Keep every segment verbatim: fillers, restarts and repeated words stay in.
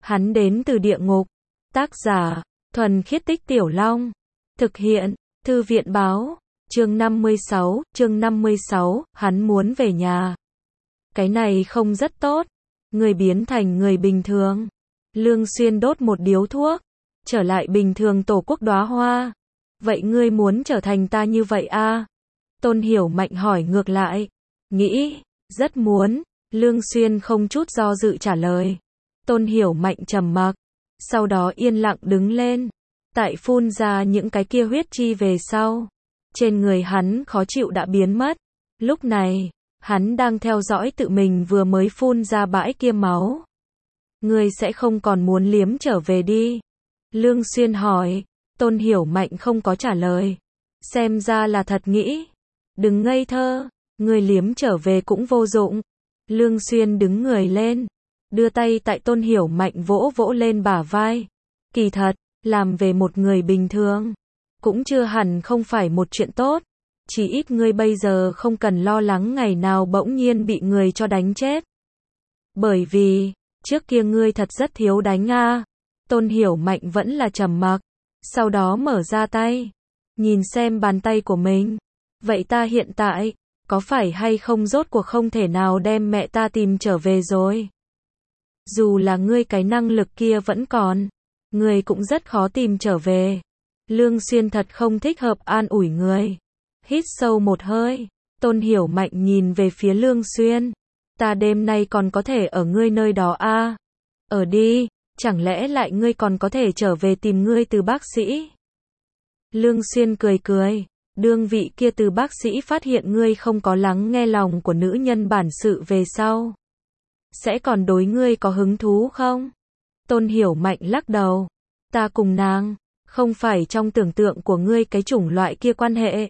Hắn đến từ địa ngục. Tác giả, Thuần Khiết Tích Tiểu Long. Thực hiện, Thư viện báo. Chương năm mươi sáu, chương năm mươi sáu, hắn muốn về nhà. Cái này không rất tốt. Người biến thành người bình thường. Lương Xuyên đốt một điếu thuốc. Trở lại bình thường tổ quốc đóa hoa. Vậy ngươi muốn trở thành ta như vậy à? Tôn Hiểu Mạnh hỏi ngược lại. Nghĩ, rất muốn. Lương Xuyên không chút do dự trả lời. Tôn Hiểu Mạnh trầm mặc. Sau đó yên lặng đứng lên. Tại phun ra những cái kia huyết chi về sau. Trên người hắn khó chịu đã biến mất. Lúc này, hắn đang theo dõi tự mình vừa mới phun ra bãi kia máu. Ngươi sẽ không còn muốn liếm trở về đi? Lương Xuyên hỏi. Tôn Hiểu Mạnh không có trả lời. Xem ra là thật nghĩ. Đừng ngây thơ, ngươi liếm trở về cũng vô dụng. Lương Xuyên đứng người lên. Đưa tay tại Tôn Hiểu Mạnh vỗ vỗ lên bả vai. Kỳ thật, làm về một người bình thường. Cũng chưa hẳn không phải một chuyện tốt. Chỉ ít ngươi bây giờ không cần lo lắng ngày nào bỗng nhiên bị người cho đánh chết. Bởi vì, trước kia ngươi thật rất thiếu đánh a. Tôn Hiểu Mạnh vẫn là trầm mặc. Sau đó mở ra tay. Nhìn xem bàn tay của mình. Vậy ta hiện tại, có phải hay không rốt cuộc không thể nào đem mẹ ta tìm trở về rồi? Dù là ngươi cái năng lực kia vẫn còn, ngươi cũng rất khó tìm trở về. Lương Xuyên thật không thích hợp an ủi người. Hít sâu một hơi, Tôn Hiểu Mạnh nhìn về phía Lương Xuyên. Ta đêm nay còn có thể ở ngươi nơi đó à? Ở đi, chẳng lẽ lại ngươi còn có thể trở về tìm ngươi từ bác sĩ? Lương Xuyên cười cười. Đương vị kia từ bác sĩ phát hiện ngươi không có lắng nghe lòng của nữ nhân bản sự về sau. Sẽ còn đối ngươi có hứng thú không? Tôn Hiểu Mạnh lắc đầu. Ta cùng nàng, không phải trong tưởng tượng của ngươi cái chủng loại kia quan hệ.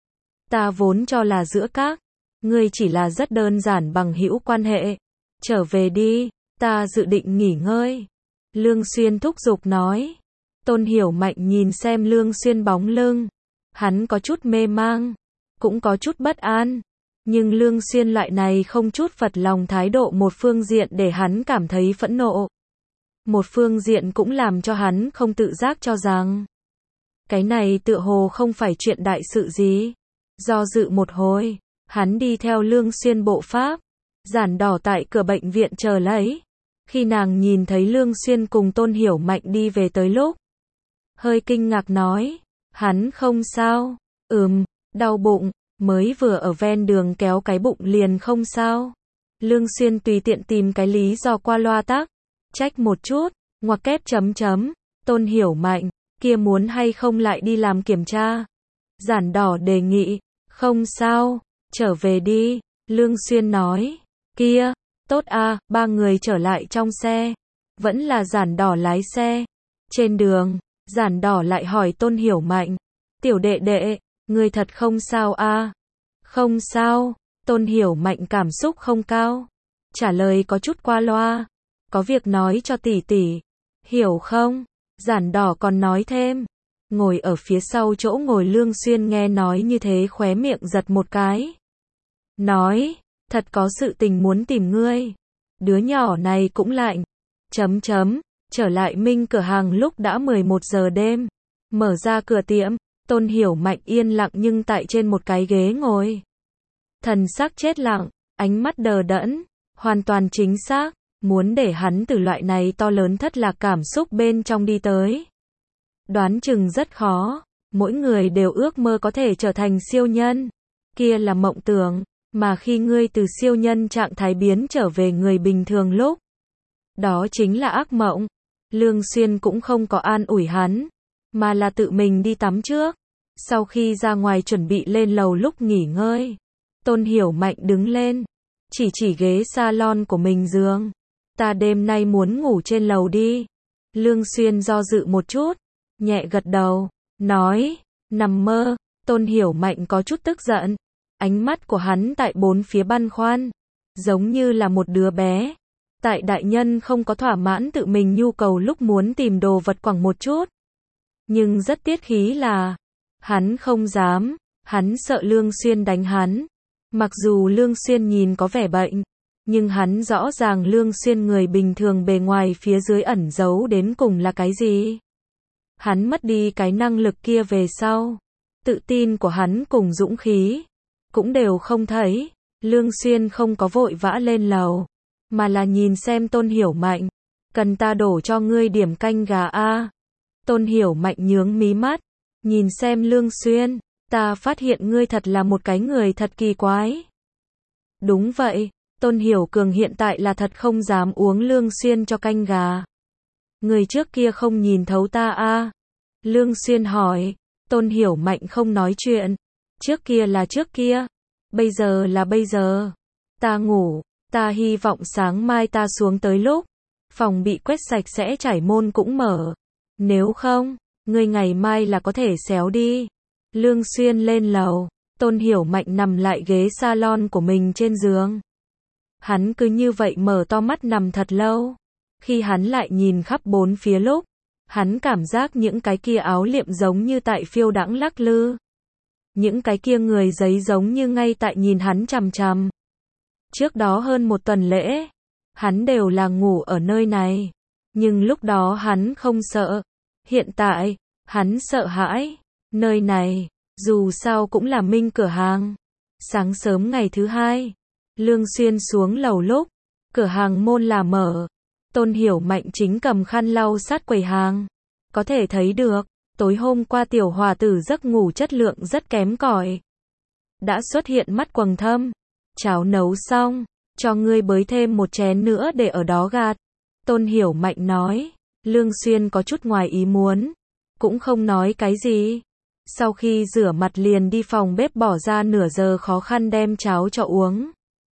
Ta vốn cho là giữa các, ngươi chỉ là rất đơn giản bằng hữu quan hệ. Trở về đi, ta dự định nghỉ ngơi. Lương Xuyên thúc giục nói. Tôn Hiểu Mạnh nhìn xem Lương Xuyên bóng lưng. Hắn có chút mê mang, cũng có chút bất an. Nhưng Lương Xuyên loại này không chút phật lòng thái độ một phương diện để hắn cảm thấy phẫn nộ. Một phương diện cũng làm cho hắn không tự giác cho rằng cái này tựa hồ không phải chuyện đại sự gì. Do dự một hồi, hắn đi theo Lương Xuyên bộ pháp. Giản Đỏ tại cửa bệnh viện chờ lấy. Khi nàng nhìn thấy Lương Xuyên cùng Tôn Hiểu Mạnh đi về tới lúc, hơi kinh ngạc nói. Hắn không sao. Ừm, đau bụng, mới vừa ở ven đường kéo cái bụng liền không sao. Lương Xuyên tùy tiện tìm cái lý do qua loa tác. Trách một chút, ngoặc kép chấm chấm. Tôn Hiểu Mạnh, kia muốn hay không lại đi làm kiểm tra? Giản Đỏ đề nghị. Không sao, trở về đi. Lương Xuyên nói. Kia, tốt a. Ba người trở lại trong xe. Vẫn là Giản Đỏ lái xe. Trên đường, Giản Đỏ lại hỏi Tôn Hiểu Mạnh. Tiểu đệ đệ, ngươi thật không sao à? Không sao. Tôn Hiểu Mạnh cảm xúc không cao. Trả lời có chút qua loa. Có việc nói cho tỷ tỷ. Hiểu không? Giản Đỏ còn nói thêm. Ngồi ở phía sau chỗ ngồi Lương Xuyên nghe nói như thế khóe miệng giật một cái. Nói, thật có sự tình muốn tìm ngươi. Đứa nhỏ này cũng lạnh. Chấm chấm. Trở lại Minh cửa hàng lúc đã mười một giờ đêm. Mở ra cửa tiệm, Tôn Hiểu Mạnh yên lặng nhưng tại trên một cái ghế ngồi. Thần sắc chết lặng, ánh mắt đờ đẫn, hoàn toàn chính xác, muốn để hắn từ loại này to lớn thất lạc cảm xúc bên trong đi tới. Đoán chừng rất khó, mỗi người đều ước mơ có thể trở thành siêu nhân. Kia là mộng tưởng, mà khi ngươi từ siêu nhân trạng thái biến trở về người bình thường lúc, đó chính là ác mộng. Lương Xuyên cũng không có an ủi hắn, mà là tự mình đi tắm trước. Sau khi ra ngoài chuẩn bị lên lầu lúc nghỉ ngơi, Tôn Hiểu Mạnh đứng lên, chỉ chỉ ghế salon của mình giường. Ta đêm nay muốn ngủ trên lầu đi. Lương Xuyên do dự một chút, nhẹ gật đầu, nói, nằm mơ. Tôn Hiểu Mạnh có chút tức giận, ánh mắt của hắn tại bốn phía băn khoăn, giống như là một đứa bé. Tại đại nhân không có thỏa mãn tự mình nhu cầu lúc muốn tìm đồ vật quẳng một chút. Nhưng rất tiết khí là, hắn không dám, hắn sợ Lương Xuyên đánh hắn. Mặc dù Lương Xuyên nhìn có vẻ bệnh, Nhưng hắn rõ ràng Lương Xuyên người bình thường bề ngoài phía dưới ẩn giấu đến cùng là cái gì. Hắn mất đi cái năng lực kia về sau, tự tin của hắn cùng dũng khí cũng đều không thấy. Lương Xuyên không có vội vã lên lầu, mà là nhìn xem Tôn Hiểu Mạnh, cần ta đổ cho ngươi điểm canh gà a? Tôn Hiểu Mạnh nhướng mí mắt, nhìn xem Lương Xuyên, ta phát hiện ngươi thật là một cái người thật kỳ quái. Đúng vậy, Tôn Hiểu Cường hiện tại là thật không dám uống Lương Xuyên cho canh gà. Người trước kia không nhìn thấu ta a? Lương Xuyên hỏi. Tôn Hiểu Mạnh không nói chuyện. Trước kia là trước kia, bây giờ là bây giờ. Ta ngủ, ta hy vọng sáng mai ta xuống tới lúc phòng bị quét sạch sẽ trải môn cũng mở. Nếu không, ngươi ngày mai là có thể xéo đi. Lương Xuyên lên lầu, Tôn Hiểu Mạnh nằm lại ghế salon của mình trên giường. Hắn cứ như vậy mở to mắt nằm thật lâu. Khi hắn lại nhìn khắp bốn phía lúc, hắn cảm giác những cái kia áo liệm giống như tại phiêu đãng lắc lư. Những cái kia người giấy giống như ngay tại nhìn hắn chằm chằm. Trước đó hơn một tuần lễ, hắn đều là ngủ ở nơi này. Nhưng lúc đó hắn không sợ. Hiện tại, hắn sợ hãi. Nơi này, dù sao cũng là Minh cửa hàng. Sáng sớm ngày thứ hai, Lương Xuyên xuống lầu lúc, cửa hàng môn là mở. Tôn Hiểu Mạnh chính cầm khăn lau sát quầy hàng. Có thể thấy được, tối hôm qua tiểu hòa tử giấc ngủ chất lượng rất kém cỏi. Đã xuất hiện mắt quầng thâm. Cháo nấu xong, cho ngươi bới thêm một chén nữa để ở đó gạt. Tôn Hiểu Mạnh nói. Lương Xuyên có chút ngoài ý muốn, cũng không nói cái gì. Sau khi rửa mặt liền đi phòng bếp bỏ ra nửa giờ khó khăn đem cháo cho uống.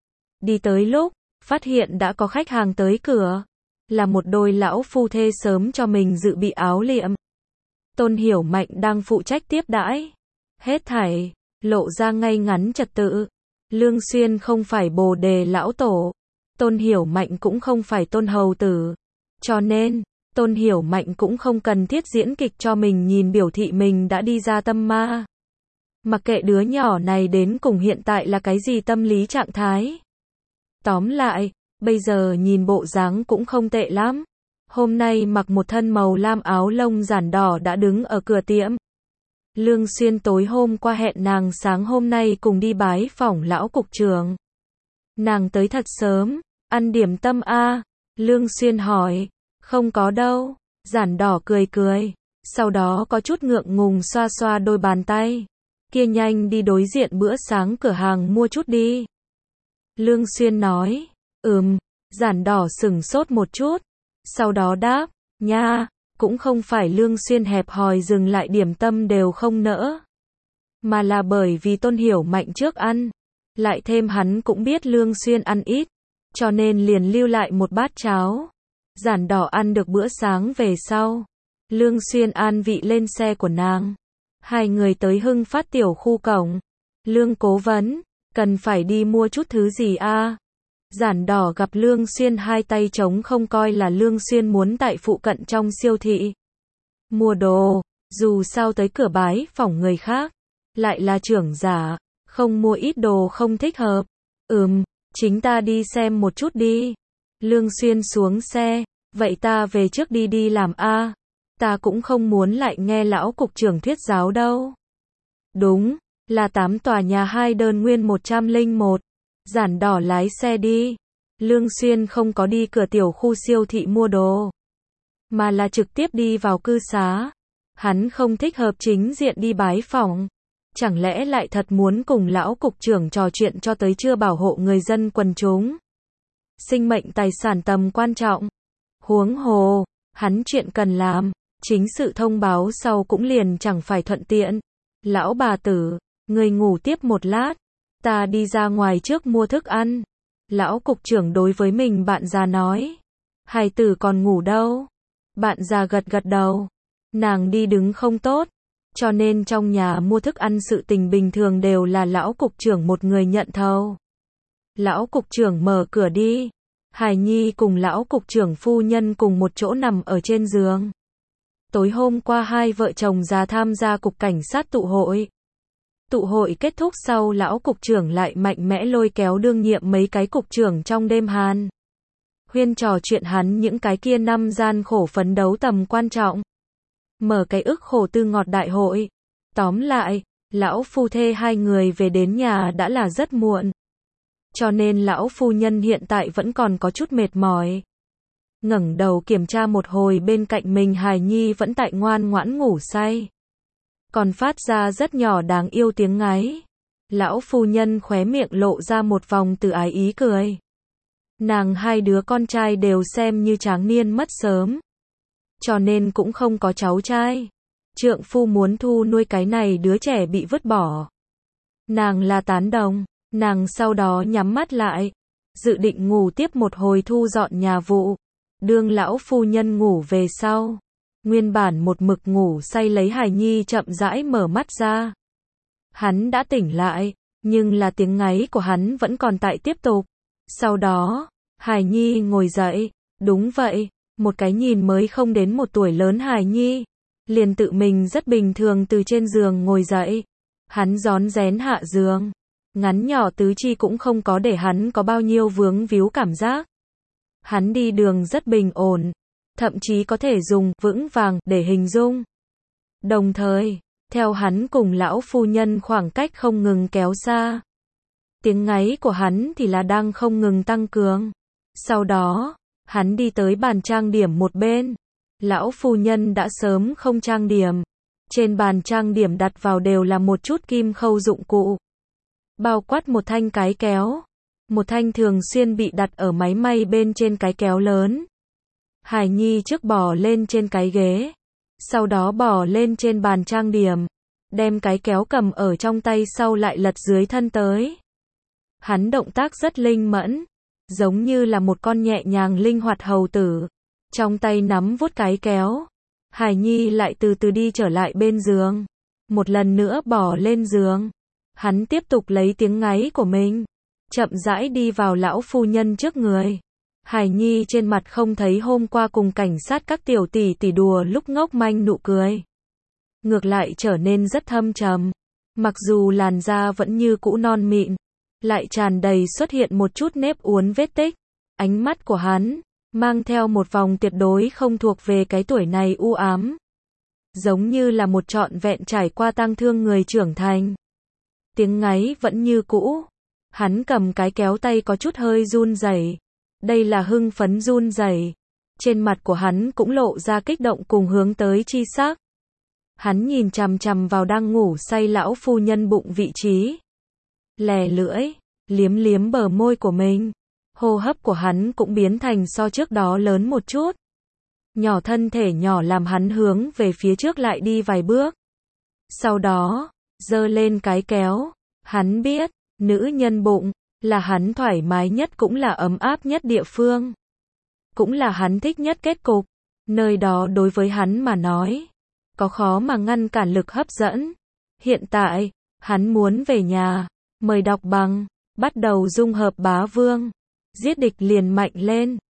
Đi tới lúc, phát hiện đã có khách hàng tới cửa. Là một đôi lão phu thê sớm cho mình dự bị áo liệm. Tôn Hiểu Mạnh đang phụ trách tiếp đãi. Hết thảy, lộ ra ngay ngắn trật tự. Lương Xuyên không phải Bồ Đề lão tổ. Tôn Hiểu Mạnh cũng không phải Tôn hầu tử. Cho nên, Tôn Hiểu Mạnh cũng không cần thiết diễn kịch cho mình nhìn biểu thị mình đã đi ra tâm ma. Mặc kệ đứa nhỏ này đến cùng hiện tại là cái gì tâm lý trạng thái. Tóm lại, bây giờ nhìn bộ dáng cũng không tệ lắm. Hôm nay mặc một thân màu lam áo lông giản đỏ đã đứng ở cửa tiệm. Lương Xuyên tối hôm qua hẹn nàng sáng hôm nay cùng đi bái phỏng lão cục trưởng. Nàng tới thật sớm, ăn điểm tâm a? Lương Xuyên hỏi. Không có đâu. Giản đỏ cười cười. Sau đó có chút ngượng ngùng xoa xoa đôi bàn tay. Kia nhanh đi đối diện bữa sáng cửa hàng mua chút đi. Lương Xuyên nói. Ừm. Giản đỏ sửng sốt một chút. Sau đó đáp. Nha. Cũng không phải Lương Xuyên hẹp hòi dừng lại điểm tâm đều không nỡ. Mà là bởi vì Tôn Hiểu Mạnh trước ăn. Lại thêm hắn cũng biết Lương Xuyên ăn ít. Cho nên liền lưu lại một bát cháo. Giản đỏ ăn được bữa sáng về sau. Lương Xuyên an vị lên xe của nàng. Hai người tới Hưng Phát tiểu khu cổng. Lương cố vấn. Cần phải đi mua chút thứ gì a? Giản đỏ gặp Lương Xuyên hai tay trống không coi là Lương Xuyên muốn tại phụ cận trong siêu thị mua đồ. Dù sao tới cửa bái phỏng người khác. Lại là trưởng giả. Không mua ít đồ không thích hợp. Ừm, chính ta đi xem một chút đi. Lương Xuyên xuống xe. Vậy ta về trước đi đi làm a. Ta cũng không muốn lại nghe lão cục trưởng thuyết giáo đâu. Đúng, là tám tòa nhà hai đơn nguyên một trăm lẻ một. Giản đỏ lái xe đi. Lương Xuyên không có đi cửa tiểu khu siêu thị mua đồ, mà là trực tiếp đi vào cư xá. Hắn không thích hợp chính diện đi bái phỏng. Chẳng lẽ lại thật muốn cùng lão cục trưởng trò chuyện cho tới chưa bảo hộ người dân quần chúng. Sinh mệnh tài sản tầm quan trọng. Huống hồ, hắn chuyện cần làm, chính sự thông báo sau cũng liền chẳng phải thuận tiện. Lão bà tử, người ngủ tiếp một lát, ta đi ra ngoài trước mua thức ăn. Lão cục trưởng đối với mình bạn già nói. Hài tử còn ngủ đâu? Bạn già gật gật đầu. Nàng đi đứng không tốt, cho nên trong nhà mua thức ăn sự tình bình thường đều là lão cục trưởng một người nhận thầu. Lão cục trưởng mở cửa đi. Hải Nhi cùng lão cục trưởng phu nhân cùng một chỗ nằm ở trên giường. Tối hôm qua hai vợ chồng già tham gia cục cảnh sát tụ hội. Tụ hội kết thúc sau lão cục trưởng lại mạnh mẽ lôi kéo đương nhiệm mấy cái cục trưởng trong đêm hàn huyên trò chuyện hắn những cái kia năm gian khổ phấn đấu tầm quan trọng. Mở cái ức khổ tư ngọt đại hội. Tóm lại, lão phu thê hai người về đến nhà đã là rất muộn. Cho nên lão phu nhân hiện tại vẫn còn có chút mệt mỏi. Ngẩng đầu kiểm tra một hồi bên cạnh mình hài nhi vẫn tại ngoan ngoãn ngủ say. Còn phát ra rất nhỏ đáng yêu tiếng ngáy. Lão phu nhân khóe miệng lộ ra một vòng từ ái ý cười. Nàng hai đứa con trai đều xem như tráng niên mất sớm. Cho nên cũng không có cháu trai. Trượng phu muốn thu nuôi cái này đứa trẻ bị vứt bỏ. Nàng là tán đồng. Nàng sau đó nhắm mắt lại. Dự định ngủ tiếp một hồi thu dọn nhà vụ. Đương lão phu nhân ngủ về sau. Nguyên bản một mực ngủ say lấy hài nhi chậm rãi mở mắt ra. Hắn đã tỉnh lại. Nhưng là tiếng ngáy của hắn vẫn còn tại tiếp tục. Sau đó, hài nhi ngồi dậy. Đúng vậy, một cái nhìn mới không đến một tuổi lớn hài nhi. Liền tự mình rất bình thường từ trên giường ngồi dậy. Hắn rón rén hạ giường. Ngắn nhỏ tứ chi cũng không có để hắn có bao nhiêu vướng víu cảm giác. Hắn đi đường rất bình ổn. Thậm chí có thể dùng vững vàng để hình dung. Đồng thời, theo hắn cùng lão phu nhân khoảng cách không ngừng kéo xa. Tiếng ngáy của hắn thì là đang không ngừng tăng cường. Sau đó, hắn đi tới bàn trang điểm một bên. Lão phu nhân đã sớm không trang điểm. Trên bàn trang điểm đặt vào đều là một chút kim khâu dụng cụ. Bao quát một thanh cái kéo. Một thanh thường xuyên bị đặt ở máy may bên trên cái kéo lớn. Hải Nhi trước bò lên trên cái ghế. Sau đó bò lên trên bàn trang điểm. Đem cái kéo cầm ở trong tay sau lại lật dưới thân tới. Hắn động tác rất linh mẫn. Giống như là một con nhẹ nhàng linh hoạt hầu tử. Trong tay nắm vuốt cái kéo. Hải Nhi lại từ từ đi trở lại bên giường. Một lần nữa bò lên giường. Hắn tiếp tục lấy tiếng ngáy của mình. Chậm rãi đi vào lão phu nhân trước người. Hải Nhi trên mặt không thấy hôm qua cùng cảnh sát các tiểu tỷ tỷ đùa lúc ngốc manh nụ cười. Ngược lại trở nên rất thâm trầm. Mặc dù làn da vẫn như cũ non mịn. Lại tràn đầy xuất hiện một chút nếp uốn vết tích. Ánh mắt của hắn mang theo một vòng tuyệt đối không thuộc về cái tuổi này u ám. Giống như là một trọn vẹn trải qua tang thương người trưởng thành. Tiếng ngáy vẫn như cũ. Hắn cầm cái kéo tay có chút hơi run rẩy. Đây là hưng phấn run rẩy. Trên mặt của hắn cũng lộ ra kích động cùng hướng tới chi sắc. Hắn nhìn chằm chằm vào đang ngủ say lão phu nhân bụng vị trí. Lè lưỡi, liếm liếm bờ môi của mình. Hô hấp của hắn cũng biến thành so trước đó lớn một chút. Nhỏ thân thể nhỏ làm hắn hướng về phía trước lại đi vài bước. Sau đó, giơ lên cái kéo. Hắn biết, nữ nhân bụng, là hắn thoải mái nhất cũng là ấm áp nhất địa phương. Cũng là hắn thích nhất kết cục. Nơi đó đối với hắn mà nói, có khó mà ngăn cản lực hấp dẫn. Hiện tại, hắn muốn về nhà. Mời đọc bằng, bắt đầu dung hợp bá vương. Giết địch liền mạnh lên.